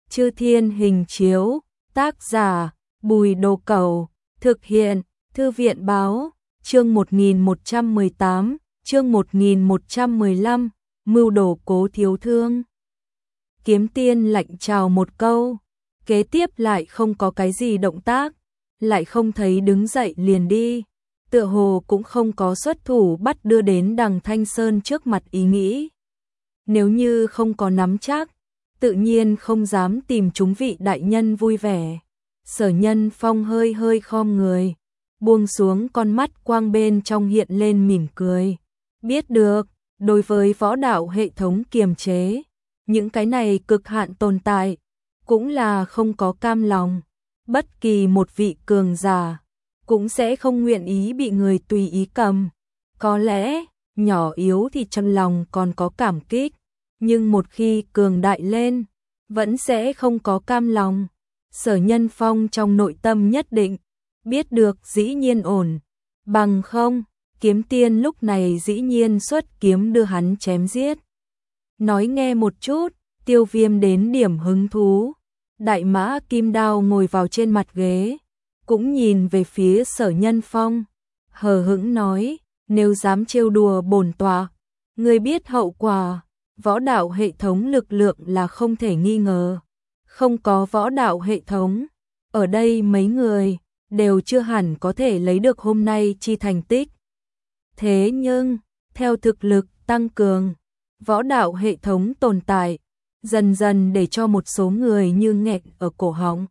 Chư Thiên Hình Chiếu, tác giả Bùi Đồ Cẩu, thực hiện Thư viện Báo, chương 1118, chương 1115, mưu đồ Cố Thiếu Thương. Kiếm Tiên lạnh chào một câu, kế tiếp lại không có cái gì động tác, lại không thấy đứng dậy liền đi, tựa hồ cũng không có xuất thủ bắt đưa đến Đằng Thanh Sơn trước mặt ý nghĩ. Nếu như không có nắm chắc, tự nhiên không dám tìm chúng vị đại nhân vui vẻ. Sở Nhân Phong hơi hơi khom người, buông xuống con mắt quang bên trong hiện lên mỉm cười. Biết được, đối với võ đạo hệ thống kiềm chế, những cái này cực hạn tồn tại, cũng là không có cam lòng. Bất kỳ một vị cường giả, cũng sẽ không nguyện ý bị người tùy ý cầm. Có lẽ, nhỏ yếu thì trong lòng còn có cảm kích, nhưng một khi cường đại lên, vẫn sẽ không có cam lòng. Sở Nhân Phong trong nội tâm nhất định, biết được dĩ nhiên ổn, bằng không, Kiếm Tiên lúc này dĩ nhiên xuất kiếm đưa hắn chém giết. Nói nghe một chút, Tiêu Viêm đến điểm hứng thú, Đại Mã Kim Đao ngồi vào trên mặt ghế, cũng nhìn về phía Sở Nhân Phong, hờ hững nói, nếu dám trêu đùa bổn tọa, ngươi biết hậu quả. Võ đạo hệ thống lực lượng là không thể nghi ngờ. Không có võ đạo hệ thống, ở đây mấy người đều chưa hẳn có thể lấy được hôm nay chi thành tích. Thế nhưng, theo thực lực tăng cường, võ đạo hệ thống tồn tại, dần dần để cho một số người như nghẹt ở cổ họng,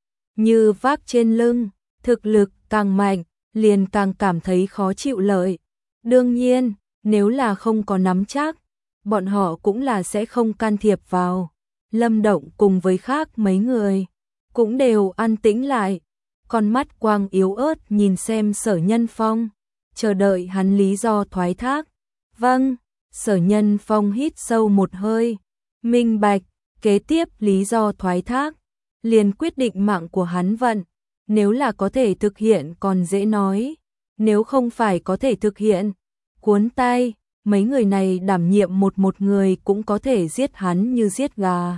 như vác trên lưng, thực lực càng mạnh, liền càng cảm thấy khó chịu lợi. Đương nhiên, nếu là không có nắm chắc, bọn họ cũng là sẽ không can thiệp vào. Lâm Động cùng với khác mấy người, cũng đều an tĩnh lại, con mắt quang yếu ớt nhìn xem Sở Nhân Phong, chờ đợi hắn lý do thoái thác. Vâng, Sở Nhân Phong hít sâu một hơi, minh bạch, kế tiếp lý do thoái thác, liền quyết định mạng của hắn vận, nếu là có thể thực hiện còn dễ nói, nếu không phải có thể thực hiện, cuốn tay. Mấy người này đảm nhiệm một người cũng có thể giết hắn như giết gà.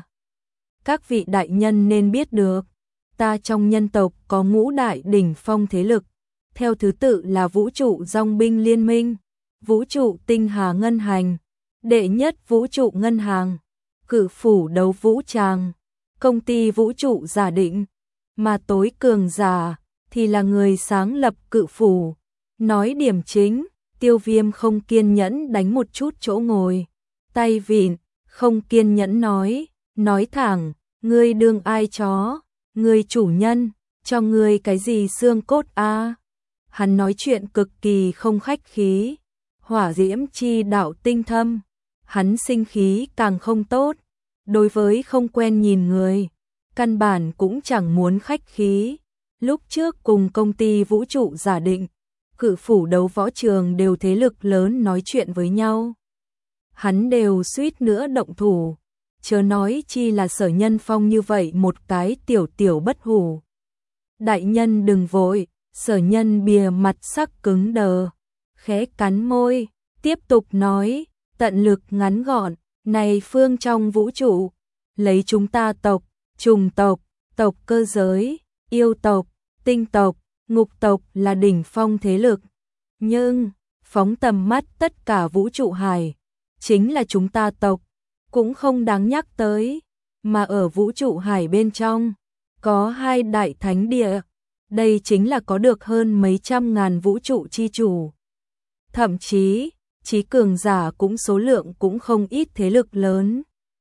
Các vị đại nhân nên biết được, ta trong nhân tộc có ngũ đại đỉnh phong thế lực, theo thứ tự là Vũ trụ Dòng binh liên minh, Vũ trụ Tinh Hà Ngân Hành, đệ nhất Vũ trụ Ngân Hàng, Cự phủ Đấu Vũ Tràng, công ty Vũ trụ Giả Định, mà tối cường giả thì là người sáng lập Cự phủ. Nói điểm chính, Tiêu Viêm không kiên nhẫn đánh một chút chỗ ngồi, tay vịn, không kiên nhẫn nói thẳng, ngươi đương ai chó, ngươi chủ nhân, cho ngươi cái gì xương cốt a? Hắn nói chuyện cực kỳ không khách khí, hỏa diễm chi đạo tinh thâm, hắn sinh khí càng không tốt, đối với không quen nhìn người, căn bản cũng chẳng muốn khách khí. Lúc trước cùng công ty Vũ trụ Giả Định, Cự phủ Đấu Võ Trường đều thế lực lớn nói chuyện với nhau, hắn đều suýt nữa động thủ, chớ nói chi là Sở Nhân Phong như vậy một cái tiểu bất hủ. Đại nhân đừng vội, Sở Nhân bìa mặt sắc cứng đờ, khẽ cắn môi, tiếp tục nói, tận lực ngắn gọn, này phương trong vũ trụ, lấy chúng ta tộc, trùng tộc, tộc cơ giới, yêu tộc, tinh tộc, ngục tộc là đỉnh phong thế lực, nhưng phóng tầm mắt tất cả vũ trụ hải, chính là chúng ta tộc, cũng không đáng nhắc tới, mà ở vũ trụ hải bên trong, có hai đại thánh địa, đây chính là có được hơn mấy trăm ngàn vũ trụ chi chủ. Thậm chí, trí cường giả cũng số lượng cũng không ít thế lực lớn.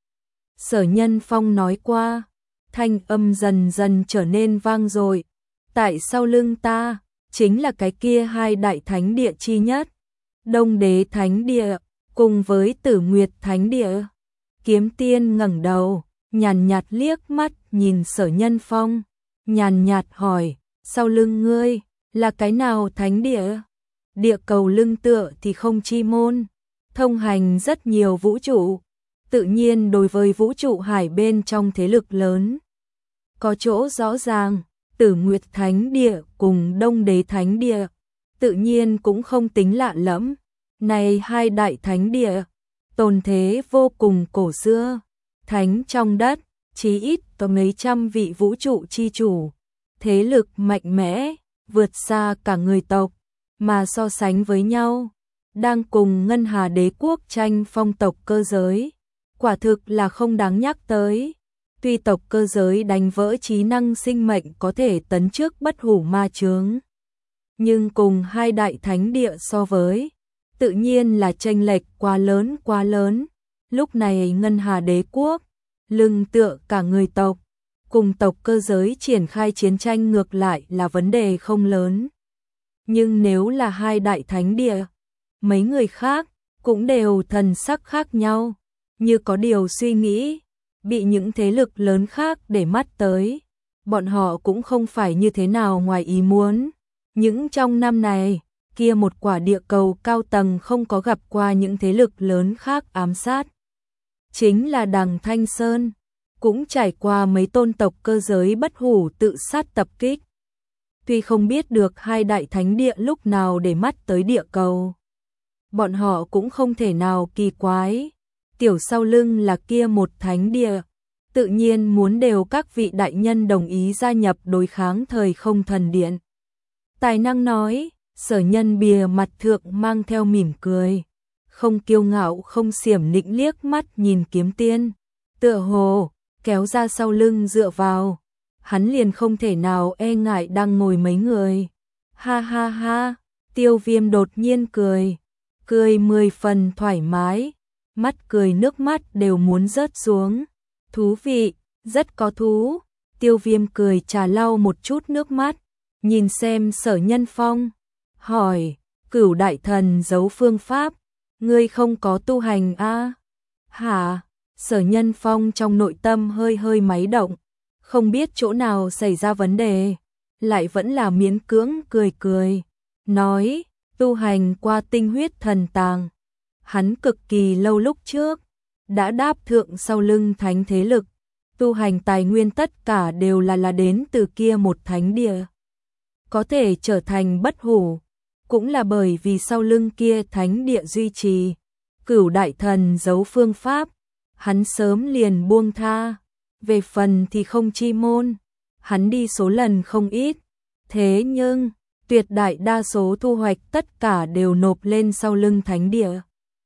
Sở Nhân Phong nói qua, thanh âm dần dần trở nên vang dội. Tại sau lưng ta, chính là cái kia hai đại thánh địa chi nhất, Đông Đế Thánh Địa, cùng với Tử Nguyệt Thánh Địa. Kiếm Tiên ngẩng đầu, nhàn nhạt liếc mắt nhìn Sở Nhân Phong, nhàn nhạt hỏi, sau lưng ngươi, là cái nào thánh địa? Địa cầu lưng tựa thì không chi môn, thông hành rất nhiều vũ trụ, tự nhiên đối với vũ trụ hải bên trong thế lực lớn, có chỗ rõ ràng. Tử Nguyệt Thánh Địa cùng Đông Đế Thánh Địa, tự nhiên cũng không tính lạ lẫm. Này hai đại thánh địa, tồn thế vô cùng cổ xưa, thánh trong đất, chí ít có mấy trăm vị vũ trụ chi chủ, thế lực mạnh mẽ, vượt xa cả người tộc, mà so sánh với nhau, đang cùng Ngân Hà Đế quốc tranh phong tộc cơ giới, quả thực là không đáng nhắc tới. Tuy tộc cơ giới đánh vỡ trí năng sinh mệnh có thể tấn trước bất hủ ma chướng, nhưng cùng hai đại thánh địa so với, tự nhiên là chênh lệch quá lớn. Lúc này Ngân Hà Đế quốc, lưng tựa cả người tộc, cùng tộc cơ giới triển khai chiến tranh ngược lại là vấn đề không lớn. Nhưng nếu là hai đại thánh địa, mấy người khác cũng đều thần sắc khác nhau, như có điều suy nghĩ, bị những thế lực lớn khác để mắt tới. Bọn họ cũng không phải như thế nào ngoài ý muốn. Những trong năm này, kia một quả địa cầu cao tầng không có gặp qua những thế lực lớn khác ám sát. Chính là Đằng Thanh Sơn, cũng trải qua mấy tôn tộc cơ giới bất hủ tự sát tập kích. Tuy không biết được hai đại thánh địa lúc nào để mắt tới địa cầu, bọn họ cũng không thể nào kỳ quái. Tiểu sau lưng là kia một thánh địa, tự nhiên muốn đều các vị đại nhân đồng ý gia nhập đối kháng thời không thần điện. Tài năng nói, Sở Nhân bìa mặt thượng mang theo mỉm cười, không kiêu ngạo không xiểm nịnh liếc mắt nhìn Kiếm Tiên, tựa hồ kéo ra sau lưng dựa vào, hắn liền không thể nào e ngại đang ngồi mấy người. Ha ha ha, Tiêu Viêm đột nhiên cười, cười 10 phần thoải mái, mắt cười nước mắt đều muốn rớt xuống. Thú vị, rất có thú. Tiêu Viêm cười trà lau một chút nước mắt, nhìn xem Sở Nhân Phong, hỏi, Cửu đại thần giấu phương pháp, ngươi không có tu hành a? Hả? Sở Nhân Phong trong nội tâm hơi hơi máy động, không biết chỗ nào xảy ra vấn đề, lại vẫn là miễn cưỡng cười cười, nói, tu hành qua tinh huyết thần tàng. Hắn cực kỳ lâu lúc trước đã đáp thượng sau lưng thánh thế lực, tu hành tài nguyên tất cả đều là đến từ kia một thánh địa. Có thể trở thành bất hủ, cũng là bởi vì sau lưng kia thánh địa duy trì. Cửu đại thần giấu phương pháp, hắn sớm liền buông tha. Về phần thì không chi môn, hắn đi số lần không ít, thế nhưng tuyệt đại đa số thu hoạch tất cả đều nộp lên sau lưng thánh địa.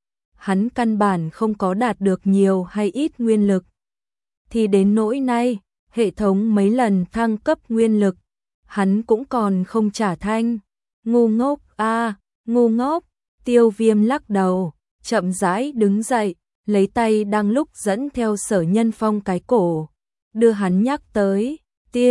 Hắn căn bản không có đạt được nhiều hay ít nguyên lực. Thì đến nỗi nay, hệ thống mấy lần thăng cấp nguyên lực, hắn cũng còn không trả thanh. Ngu ngốc a, ngu ngốc. Tiêu Viêm lắc đầu, chậm rãi đứng dậy, lấy tay đang lúc dẫn theo Sở Nhân Phong cái cổ, đưa hắn nhắc tới.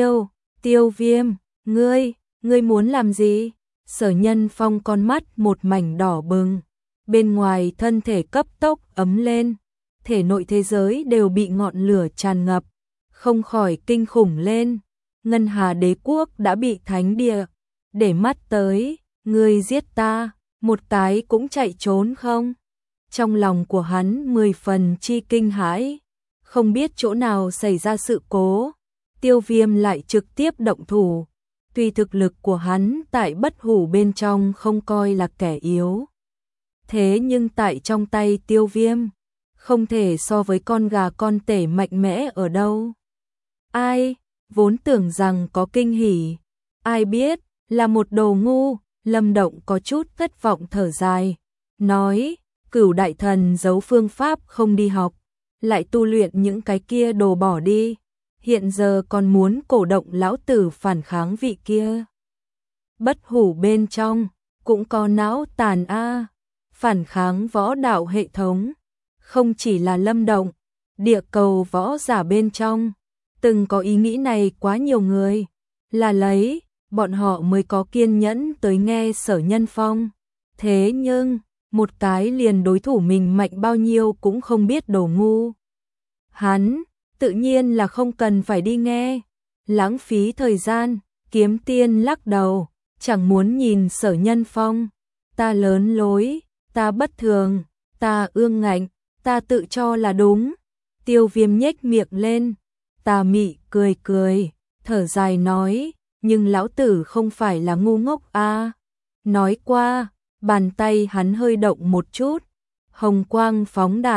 Tiêu Viêm, ngươi muốn làm gì? Sở Nhân Phong con mắt một mảnh đỏ bừng, bên ngoài thân thể cấp tốc ấm lên, thể nội thế giới đều bị ngọn lửa tràn ngập, không khỏi kinh khủng lên. Ngân Hà Đế quốc đã bị thánh địa để mắt tới, ngươi giết ta, một cái cũng chạy trốn không? Trong lòng của hắn 10 phần chi kinh hãi, không biết chỗ nào xảy ra sự cố, Tiêu Viêm lại trực tiếp động thủ. Tuy thực lực của hắn tại bất hủ bên trong không coi là kẻ yếu, thế nhưng tại trong tay Tiêu Viêm, không thể so với con gà con tể mạnh mẽ ở đâu. Ai, vốn tưởng rằng có kinh hỉ, ai biết, là một đồ ngu. Lâm Động có chút thất vọng thở dài, nói, Cửu đại thần giấu phương pháp không đi học, lại tu luyện những cái kia đồ bỏ đi, hiện giờ còn muốn cổ động lão tử phản kháng vị kia. Bất hủ bên trong, cũng có não tàn a, phản kháng võ đạo hệ thống, không chỉ là Lâm Động, địa cầu võ giả bên trong, từng có ý nghĩ này quá nhiều người, là lấy, bọn họ mới có kiên nhẫn tới nghe Sở Nhân Phong. Thế nhưng, một cái liền đối thủ mình mạnh bao nhiêu cũng không biết đồ ngu. Hắn, tự nhiên là không cần phải đi nghe, lãng phí thời gian. Kiếm Tiên lắc đầu, chẳng muốn nhìn Sở Nhân Phong. Ta lớn lối, ta bất thường, ta ương ngạnh, ta tự cho là đúng. Tiêu Viêm nhếch miệng lên, tà mị cười cười, thở dài nói, nhưng lão tử không phải là ngu ngốc a. Nói qua, bàn tay hắn hơi động một chút, hồng quang phóng đại,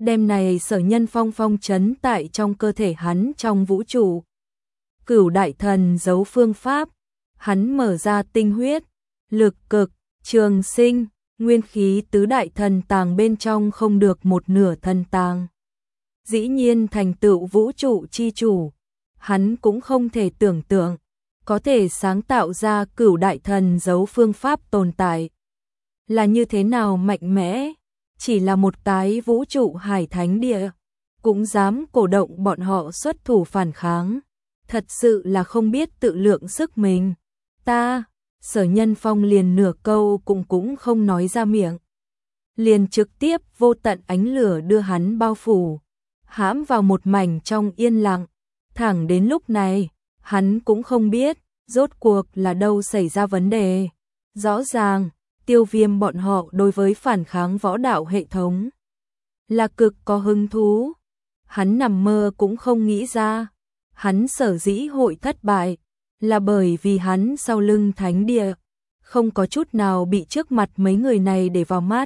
Đêm này Sở Nhân Phong phong trấn tại trong cơ thể hắn trong vũ trụ. Cửu đại thần giấu phương pháp, hắn mở ra tinh huyết, lực cực, trường sinh, nguyên khí tứ đại thần tàng bên trong không được một nửa thần tàng. Dĩ nhiên thành tựu vũ trụ chi chủ, hắn cũng không thể tưởng tượng, có thể sáng tạo ra cửu đại thần giấu phương pháp tồn tại. Là như thế nào mạnh mẽ, chỉ là một cái vũ trụ hải thánh địa, cũng dám cổ động bọn họ xuất thủ phản kháng. Thật sự là không biết tự lượng sức mình. Ta, Sở Nhân Phong liền nửa câu cũng không nói ra miệng. Liền trực tiếp vô tận ánh lửa đưa hắn bao phủ, hãm vào một mảnh trong yên lặng. Thẳng đến lúc này, hắn cũng không biết, rốt cuộc là đâu xảy ra vấn đề. Rõ ràng, Tiêu Viêm bọn họ đối với phản kháng võ đạo hệ thống là cực có hứng thú. Hắn nằm mơ cũng không nghĩ ra, hắn sở dĩ hội thất bại, là bởi vì hắn sau lưng thánh địa, không có chút nào bị trước mặt mấy người này để vào mắt.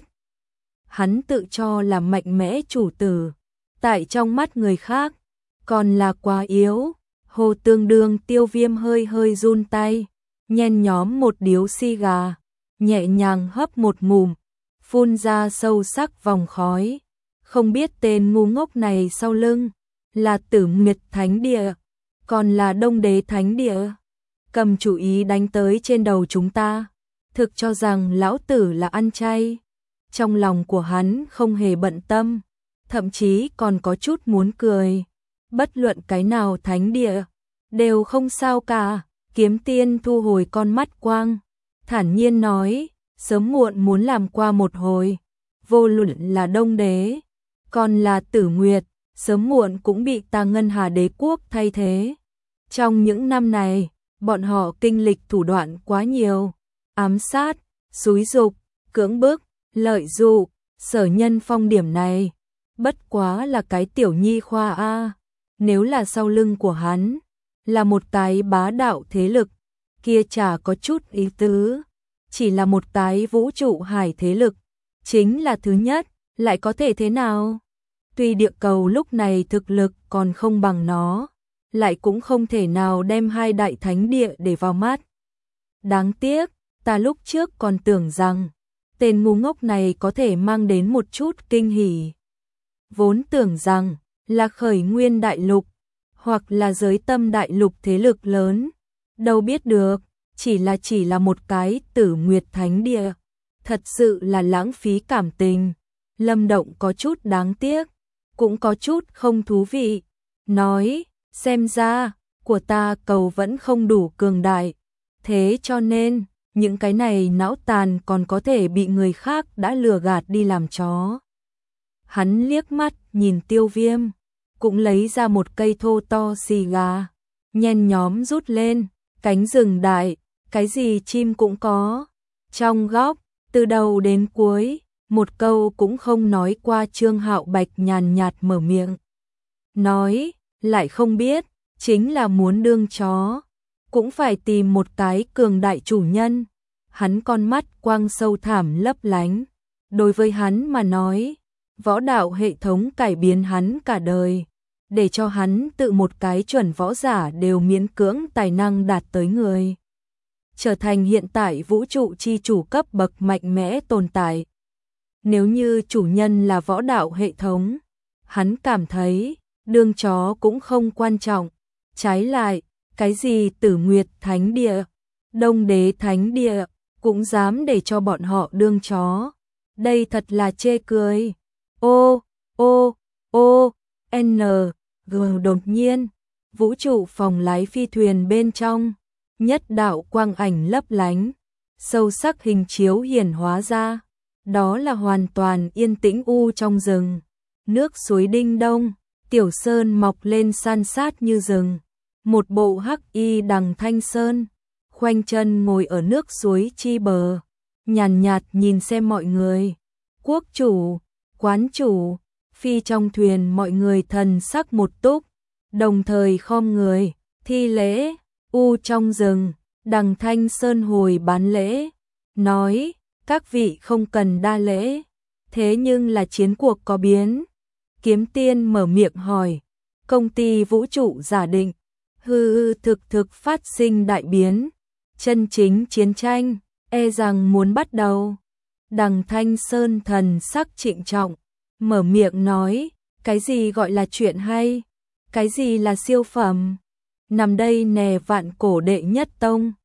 Hắn tự cho là mạnh mẽ chủ tử, tại trong mắt người khác, còn là quá yếu. Hồ Tương Đương Tiêu Viêm hơi hơi run tay, nhen nhóm một điếu xì gà, nhẹ nhàng hấp một ngụm, phun ra sâu sắc vòng khói. Không biết tên ngu ngốc này sau lưng là Tử Nguyệt Thánh Địa, còn là Đông Đế Thánh Địa, cầm chủ ý đánh tới trên đầu chúng ta, thực cho rằng lão tử là ăn chay. Trong lòng của hắn không hề bận tâm, thậm chí còn có chút muốn cười. Bất luận cái nào thánh địa đều không sao cả. Kiếm Tiên thu hồi con mắt quang, thản nhiên nói, sớm muộn muốn làm qua một hồi. Vô luận là Đông Đế, còn là Tử Nguyệt, sớm muộn cũng bị ta Ngân Hà Đế quốc thay thế. Trong những năm này, bọn họ kinh lịch thủ đoạn quá nhiều, ám sát, xúi dục, cưỡng bức, lợi dụ. Sở Nhân Phong điểm này, bất quá là cái tiểu nhi khoa a. Nếu là sau lưng của hắn là một cái bá đạo thế lực, kia chả có chút ý tứ. Chỉ là một cái vũ trụ hải thế lực, chính là thứ nhất, lại có thể thế nào? Tuy địa cầu lúc này thực lực còn không bằng nó, lại cũng không thể nào đem hai đại thánh địa để vào mắt. Đáng tiếc, ta lúc trước còn tưởng rằng tên ngu ngốc này có thể mang đến một chút kinh hỉ. Vốn tưởng rằng là Khởi Nguyên đại lục, hoặc là Giới Tâm đại lục thế lực lớn, đâu biết được, chỉ là một cái Tử Nguyệt Thánh Địa. Thật sự là lãng phí cảm tình. Lâm Động có chút đáng tiếc, cũng có chút không thú vị. Nói, xem ra, của ta cầu vẫn không đủ cường đại. Thế cho nên, những cái này não tàn còn có thể bị người khác đã lừa gạt đi làm chó. Hắn liếc mắt nhìn Tiêu Viêm, cũng lấy ra một cây thô to xì gà, nhen nhóm rút lên, cánh rừng đại, cái gì chim cũng có. Trong góc, từ đầu đến cuối, một câu cũng không nói qua. Trương Hạo Bạch nhàn nhạt mở miệng. Nói, lại không biết, chính là muốn đương chó, cũng phải tìm một cái cường đại chủ nhân. Hắn con mắt quang sâu thẳm lấp lánh. Đối với hắn mà nói, võ đạo hệ thống cải biến hắn cả đời, để cho hắn tự một cái chuẩn võ giả đều miễn cưỡng tài năng đạt tới người, trở thành hiện tại vũ trụ chi chủ cấp bậc mạnh mẽ tồn tại. Nếu như chủ nhân là võ đạo hệ thống, hắn cảm thấy đương chó cũng không quan trọng. Trái lại, cái gì Tử Nguyệt Thánh Địa, Đông Đế Thánh Địa, cũng dám để cho bọn họ đương chó. Đây thật là chê cười. G đột nhiên, vũ trụ phòng lái phi thuyền bên trong, nhất đạo quang ảnh lấp lánh, sâu sắc hình chiếu hiển hóa ra. Đó là hoàn toàn yên tĩnh trong rừng. Nước suối Đinh Đông, Tiểu Sơn mọc lên san sát như rừng. Một bộ hắc y đằng Thanh Sơn, khoanh chân ngồi ở nước suối chi bờ, nhàn nhạt nhìn xem mọi người. Quốc chủ, quán chủ, phi trong thuyền mọi người thần sắc một túc, đồng thời khom người, thi lễ. Trong rừng, đằng Thanh Sơn hồi bán lễ, nói, các vị không cần đa lễ, thế nhưng là chiến cuộc có biến. Kiếm Tiên mở miệng hỏi, công ty vũ trụ giả định, thực phát sinh đại biến, chân chính chiến tranh, e rằng muốn bắt đầu. Đằng Thanh Sơn thần sắc trịnh trọng, mở miệng nói, cái gì gọi là chuyện hay, cái gì là siêu phẩm, nằm đây nè vạn cổ đệ nhất tông.